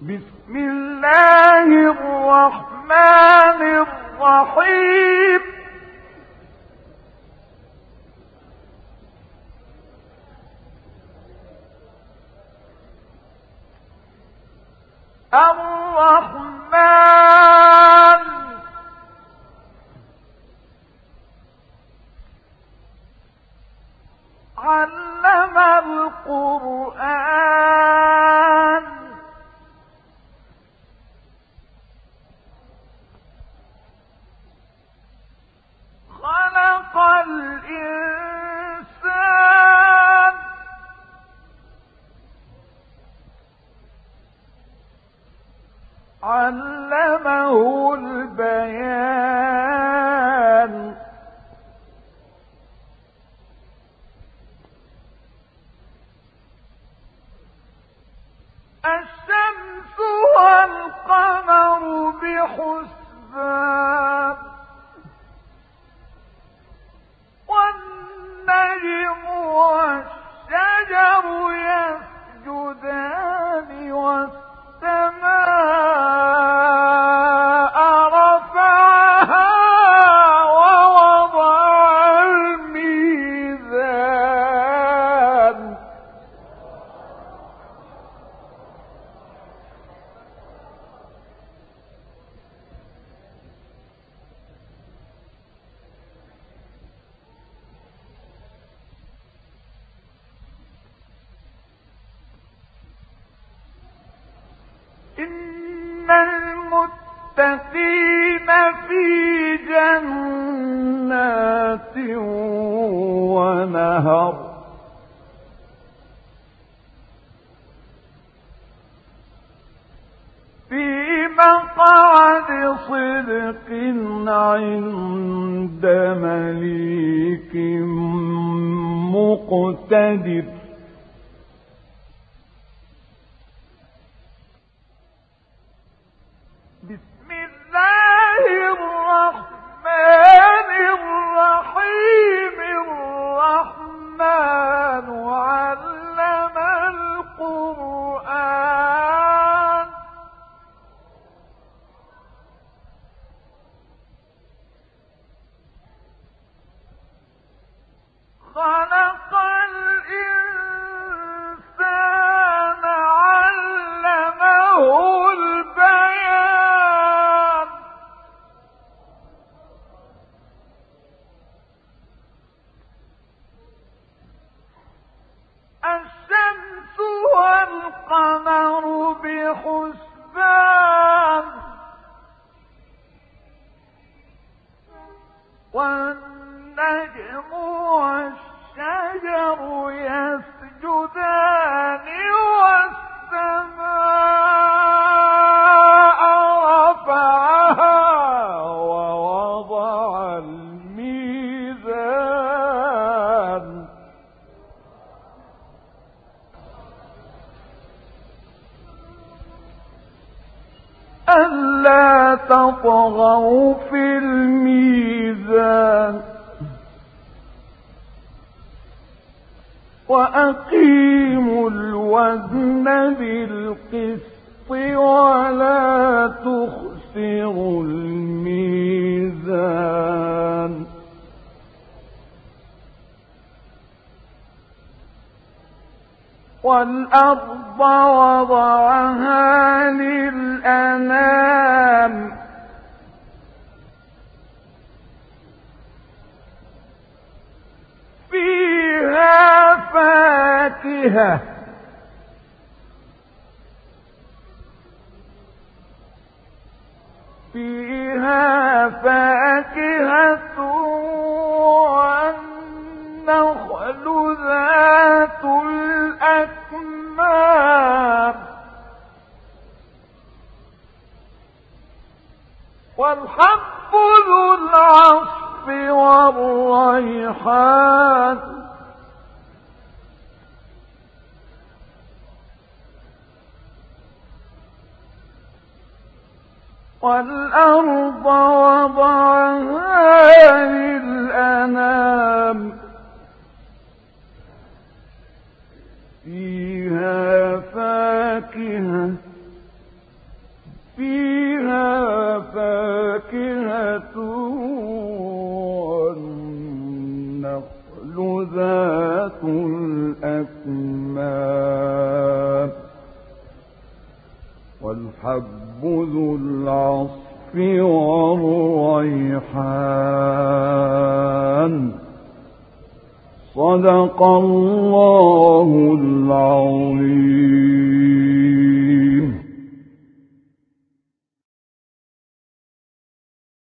بسم الله الرحمن الرحيم. الرحمن علم القرآن خلق الإنسان علمه البيان الشمس والقمر بحسبان والنجم والشجر يسجدان والسماء رفعها ووضع الميزان إن المتقين في جنات ونهر في مقعد صدق عند مليك مقتدر. بسم الله الرحمن الرحيم. الرحمن علم القرآن خلق الإنسان علمه البيان الشمس والقمر بحسبان والنجم والشجر يسجدان والسماء رفعها ووضع الميزان ألا تطغوا في الميزان وأقيموا الوزن بالقسط ولا تخسروا الميزان والأرض وضعها للأنام فيها فاكهة والنخل ذات الأكمام والحب ذو العصف والريحان والأرض وضعها للأنام فيها فاكهة والنخل ذات الأكمام والحب ذو العصف والريحان صدق الله العظيم.